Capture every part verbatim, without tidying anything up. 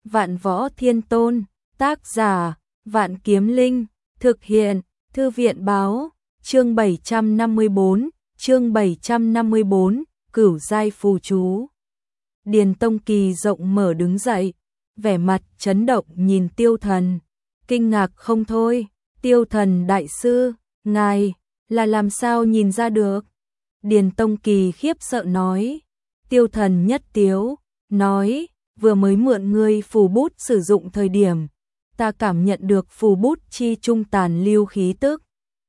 Vạn Võ Thiên Tôn, tác giả, Vạn Kiếm Linh, thực hiện, Thư viện báo, chương bảy trăm năm mươi tư, chương bảy trăm năm mươi tư, cửu giai phù chú. Điền Tông Kỳ rộng mở đứng dậy, vẻ mặt chấn động nhìn Tiêu Thần, kinh ngạc không thôi, Tiêu Thần đại sư, ngài, là làm sao nhìn ra được? Điền Tông Kỳ khiếp sợ nói, Tiêu Thần nhất tiếu, nói, vừa mới mượn ngươi phù bút sử dụng thời điểm, ta cảm nhận được phù bút chi trung tàn lưu khí tức.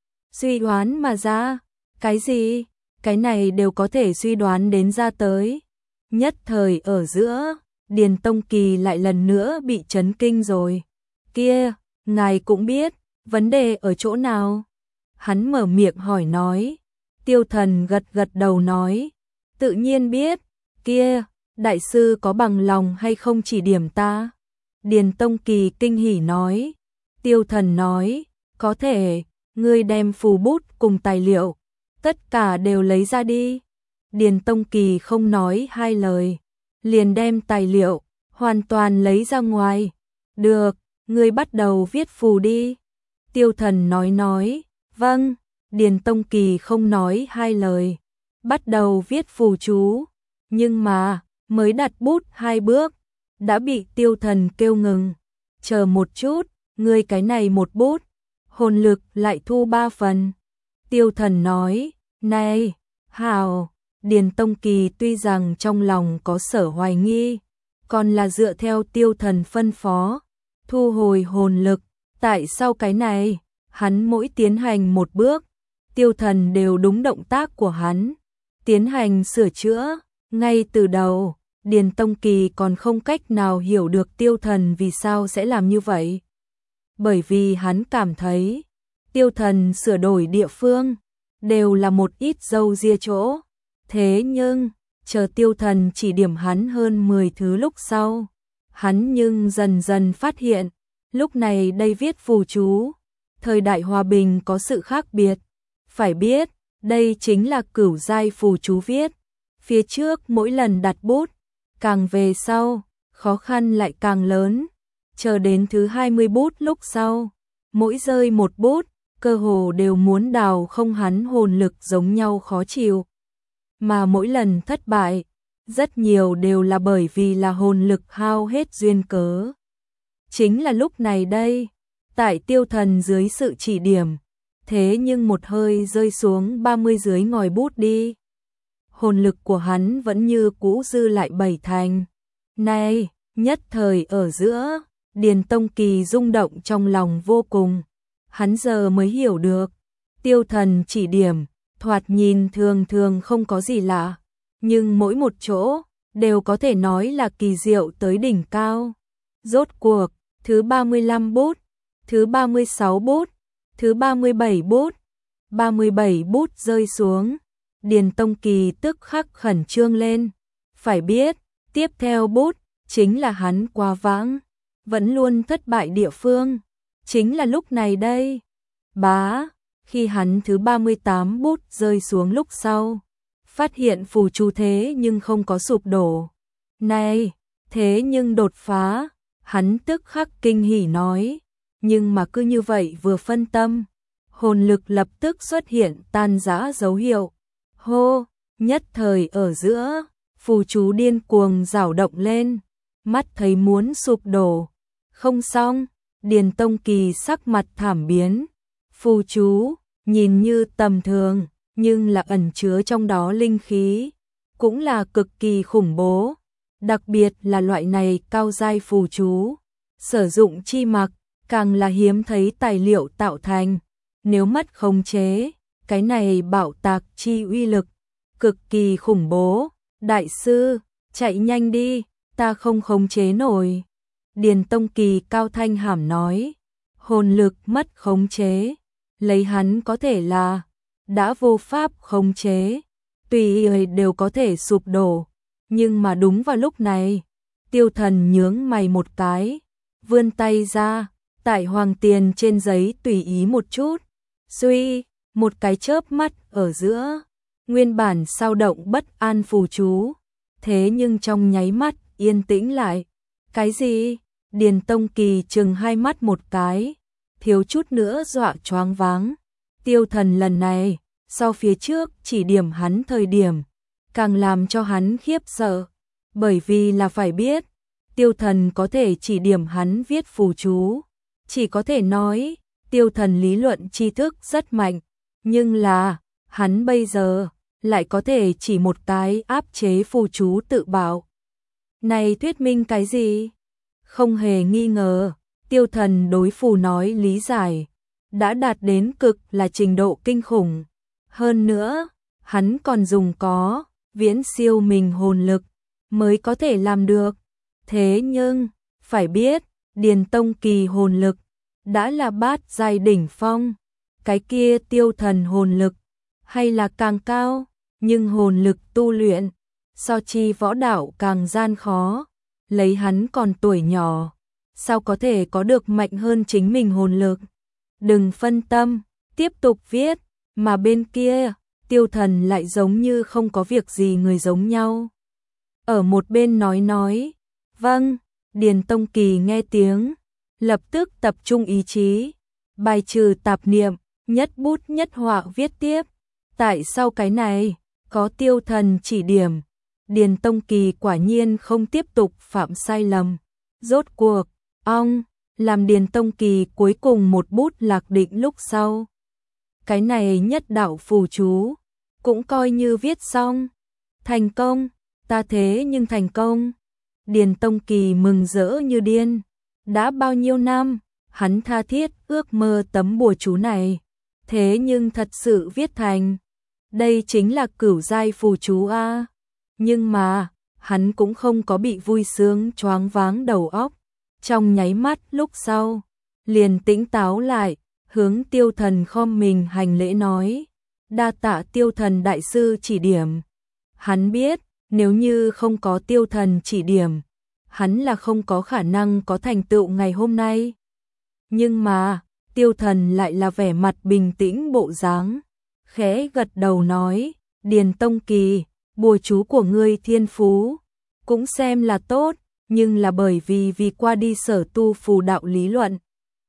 Suy đoán mà ra, cái gì? Cái này đều có thể suy đoán đến ra tới. Nhất thời ở giữa, Điền Tông Kỳ lại lần nữa bị chấn kinh rồi. Kia, ngài cũng biết, vấn đề ở chỗ nào? Hắn mở miệng hỏi nói. Tiêu Thần gật gật đầu nói, tự nhiên biết, kia, đại sư có bằng lòng hay không chỉ điểm ta? Điền Tông Kỳ kinh hỉ nói. Tiêu Thần nói, có thể, ngươi đem phù bút cùng tài liệu, tất cả đều lấy ra đi. Điền Tông Kỳ không nói hai lời, liền đem tài liệu, hoàn toàn lấy ra ngoài. Được, ngươi bắt đầu viết phù đi. Tiêu Thần nói nói, vâng. Điền Tông Kỳ không nói hai lời, bắt đầu viết phù chú. Nhưng mà, mới đặt bút hai bước, đã bị Tiêu Thần kêu ngừng. Chờ một chút, ngươi cái này một bút, hồn lực lại thu ba phần. Tiêu Thần nói, này, hào. Điền Tông Kỳ tuy rằng trong lòng có sở hoài nghi, còn là dựa theo Tiêu Thần phân phó, thu hồi hồn lực. Tại sao cái này, hắn mỗi tiến hành một bước, Tiêu Thần đều đúng động tác của hắn, tiến hành sửa chữa. Ngay từ đầu, Điền Tông Kỳ còn không cách nào hiểu được Tiêu Thần vì sao sẽ làm như vậy. Bởi vì hắn cảm thấy, Tiêu Thần sửa đổi địa phương, đều là một ít dâu ria chỗ. Thế nhưng, chờ Tiêu Thần chỉ điểm hắn hơn mười thứ lúc sau, hắn nhưng dần dần phát hiện, lúc này đây viết phù chú, thời đại hòa bình có sự khác biệt. Phải biết, đây chính là cửu giai phù chú viết. Phía trước mỗi lần đặt bút, càng về sau, khó khăn lại càng lớn. Chờ đến thứ hai mươi bút lúc sau, mỗi rơi một bút, cơ hồ đều muốn đào không hắn hồn lực giống nhau khó chịu. Mà mỗi lần thất bại, rất nhiều đều là bởi vì là hồn lực hao hết duyên cớ. Chính là lúc này đây, tại Tiêu Thần dưới sự chỉ điểm, thế nhưng một hơi rơi xuống ba mươi dưới ngòi bút đi. Hồn lực của hắn vẫn như cũ dư lại bảy thành. Này, nhất thời ở giữa, Điền Tông Kỳ rung động trong lòng vô cùng. Hắn giờ mới hiểu được, Tiêu Thần chỉ điểm, thoạt nhìn thường thường không có gì lạ, nhưng mỗi một chỗ, đều có thể nói là kỳ diệu tới đỉnh cao. Rốt cuộc, thứ ba mươi lăm bút, thứ ba mươi sáu bút, thứ ba mươi bảy bút, ba mươi bảy bút rơi xuống. Điền Tông Kỳ tức khắc khẩn trương lên. Phải biết, tiếp theo bút, chính là hắn qua vãng, vẫn luôn thất bại địa phương. Chính là lúc này đây. Bá, khi hắn thứ ba mươi tám bút rơi xuống lúc sau, phát hiện phù chú thế nhưng không có sụp đổ. Này, thế nhưng đột phá, hắn tức khắc kinh hỉ nói. Nhưng mà cứ như vậy vừa phân tâm, hồn lực lập tức xuất hiện tan rã dấu hiệu. Hô, nhất thời ở giữa, phù chú điên cuồng dao động lên, mắt thấy muốn sụp đổ. Không xong, Điền Tông Kỳ sắc mặt thảm biến. Phù chú, nhìn như tầm thường, nhưng là ẩn chứa trong đó linh khí, cũng là cực kỳ khủng bố. Đặc biệt là loại này cao giai phù chú, sử dụng chi mặc, càng là hiếm thấy tài liệu tạo thành. Nếu mất khống chế, cái này bạo tạc chi uy lực, cực kỳ khủng bố. Đại sư, chạy nhanh đi, ta không khống chế nổi. Điền Tông Kỳ cao thanh hàm nói, hồn lực mất khống chế, lấy hắn có thể là, đã vô pháp khống chế, tùy ý đều có thể sụp đổ. Nhưng mà đúng vào lúc này, Tiêu Thần nhướng mày một cái, vươn tay ra, tại hoàng tiền trên giấy tùy ý một chút, suy, một cái chớp mắt ở giữa, nguyên bản sao động bất an phù chú, thế nhưng trong nháy mắt yên tĩnh lại. Cái gì? Điền Tông Kỳ chừng hai mắt một cái, thiếu chút nữa dọa choáng váng. Tiêu Thần lần này, so phía trước chỉ điểm hắn thời điểm, càng làm cho hắn khiếp sợ, bởi vì là phải biết, Tiêu Thần có thể chỉ điểm hắn viết phù chú, chỉ có thể nói, Tiêu Thần lý luận tri thức rất mạnh, nhưng là, hắn bây giờ, lại có thể chỉ một cái áp chế phù chú tự bảo. Này thuyết minh cái gì? Không hề nghi ngờ, Tiêu Thần đối phù nói lý giải, đã đạt đến cực là trình độ kinh khủng. Hơn nữa, hắn còn dùng có, viễn siêu mình hồn lực, mới có thể làm được. Thế nhưng, phải biết, Điền Tông Kỳ hồn lực, đã là bát giai đỉnh phong, cái kia Tiêu Thần hồn lực, hay là càng cao, nhưng hồn lực tu luyện, so chi võ đạo càng gian khó, lấy hắn còn tuổi nhỏ, sao có thể có được mạnh hơn chính mình hồn lực. Đừng phân tâm, tiếp tục viết, mà bên kia, Tiêu Thần lại giống như không có việc gì người giống nhau. Ở một bên nói nói, vâng, Điền Tông Kỳ nghe tiếng, lập tức tập trung ý chí, bài trừ tạp niệm, nhất bút nhất họa viết tiếp. Tại sao cái này, có Tiêu Thần chỉ điểm, Điền Tông Kỳ quả nhiên không tiếp tục phạm sai lầm. Rốt cuộc, ong, làm Điền Tông Kỳ cuối cùng một bút lạc định lúc sau. Cái này nhất đạo phù chú, cũng coi như viết xong. Thành công, ta thế nhưng thành công. Điền Tông Kỳ mừng rỡ như điên. Đã bao nhiêu năm, hắn tha thiết ước mơ tấm bùa chú này. Thế nhưng thật sự viết thành. Đây chính là cửu giai phù chú a. Nhưng mà, hắn cũng không có bị vui sướng choáng váng đầu óc. Trong nháy mắt lúc sau, liền tỉnh táo lại, hướng Tiêu Thần khom mình hành lễ nói. Đa tạ Tiêu Thần đại sư chỉ điểm. Hắn biết, nếu như không có Tiêu Thần chỉ điểm, hắn là không có khả năng có thành tựu ngày hôm nay. Nhưng mà, Tiêu Thần lại là vẻ mặt bình tĩnh bộ dáng, khẽ gật đầu nói, Điền Tông Kỳ, bùa chú của ngươi thiên phú, cũng xem là tốt, nhưng là bởi vì vì qua đi sở tu phù đạo lý luận,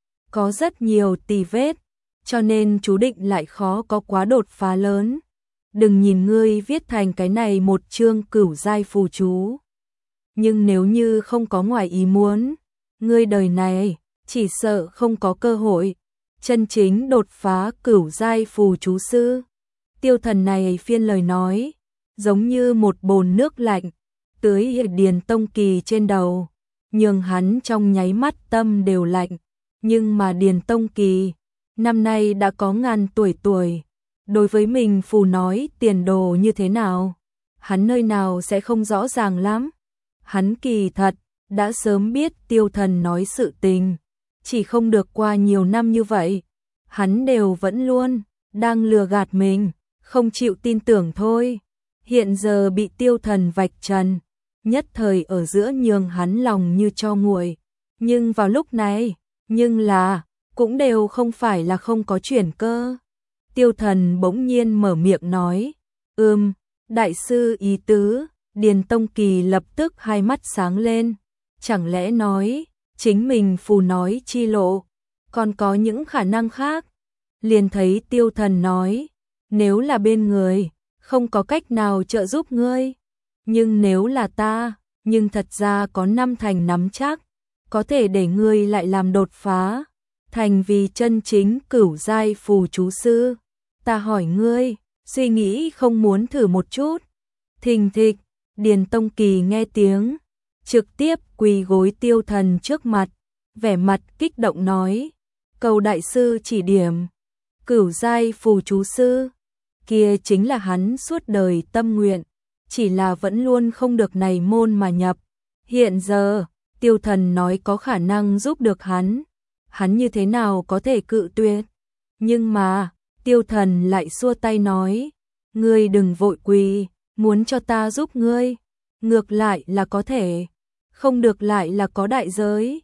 có rất nhiều tì vết, cho nên chú định lại khó có quá đột phá lớn. Đừng nhìn ngươi viết thành cái này một chương cửu giai phù chú. Nhưng nếu như không có ngoài ý muốn, ngươi đời này chỉ sợ không có cơ hội chân chính đột phá cửu giai phù chú sư. Tiêu Thần này phiên lời nói, giống như một bồn nước lạnh, tưới Điền Tông Kỳ trên đầu, nhường hắn trong nháy mắt tâm đều lạnh. Nhưng mà Điền Tông Kỳ, năm nay đã có ngàn tuổi tuổi, đối với mình phù nói tiền đồ như thế nào, hắn nơi nào sẽ không rõ ràng lắm. Hắn kỳ thật, đã sớm biết Tiêu Thần nói sự tình, chỉ không được qua nhiều năm như vậy, hắn đều vẫn luôn đang lừa gạt mình, không chịu tin tưởng thôi. Hiện giờ bị Tiêu Thần vạch trần, nhất thời ở giữa nhường hắn lòng như tro nguội. Nhưng vào lúc này, nhưng là, cũng đều không phải là không có chuyển cơ. Tiêu Thần bỗng nhiên mở miệng nói, ừm, đại sư ý tứ. Điền Tông Kỳ lập tức hai mắt sáng lên, chẳng lẽ nói, chính mình phù nói chi lộ, còn có những khả năng khác. Liền thấy Tiêu Thần nói, nếu là bên người, không có cách nào trợ giúp ngươi, nhưng nếu là ta, nhưng thật ra có năm thành nắm chắc, có thể để ngươi lại làm đột phá, thành vì chân chính cửu giai phù chú sư. Ta hỏi ngươi, suy nghĩ không muốn thử một chút? Thình thịch, Điền Tông Kỳ nghe tiếng, trực tiếp quỳ gối Tiêu Thần trước mặt, vẻ mặt kích động nói, cầu đại sư chỉ điểm. Cửu giai phù chú sư, kia chính là hắn suốt đời tâm nguyện, chỉ là vẫn luôn không được này môn mà nhập. Hiện giờ, Tiêu Thần nói có khả năng giúp được hắn, hắn như thế nào có thể cự tuyệt. Nhưng mà, Tiêu Thần lại xua tay nói, ngươi đừng vội quỳ, muốn cho ta giúp ngươi, ngược lại là có thể, không được lại là có đại giới.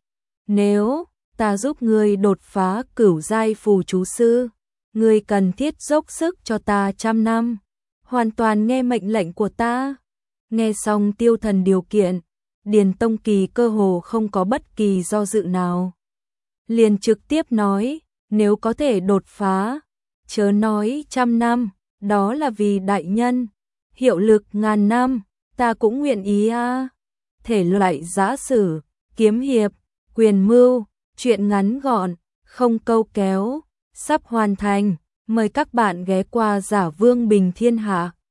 Nếu ta giúp ngươi đột phá cửu giai phù chú sư, ngươi cần thiết dốc sức cho ta trăm năm, hoàn toàn nghe mệnh lệnh của ta. Nghe xong Tiêu Thần điều kiện, Điền Tông Kỳ cơ hồ không có bất kỳ do dự nào. Liền trực tiếp nói, nếu có thể đột phá, chớ nói trăm năm, đó là vì đại nhân, hiệu lực ngàn năm, ta cũng nguyện ý a. Thể loại giã sử, kiếm hiệp, quyền mưu, truyện ngắn gọn, không câu kéo, sắp hoàn thành, mời các bạn ghé qua Giả Vương Bình Thiên Hạ.